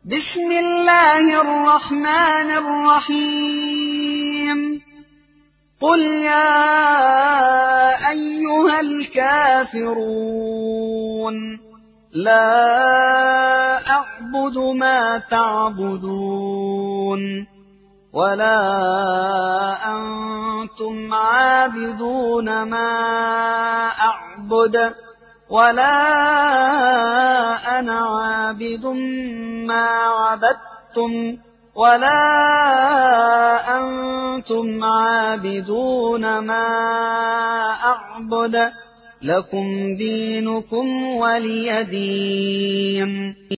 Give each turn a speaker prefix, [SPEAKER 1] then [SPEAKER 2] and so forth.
[SPEAKER 1] بسم الله الرحمن الرحيم قل يا أيها الكافرون لا أعبد ما تعبدون ولا أنتم عابدون ما أعبد ولا أنا عابد ما عبدتم ولا أنتم عابدون ما أعبد لكم دينكم ولي دين.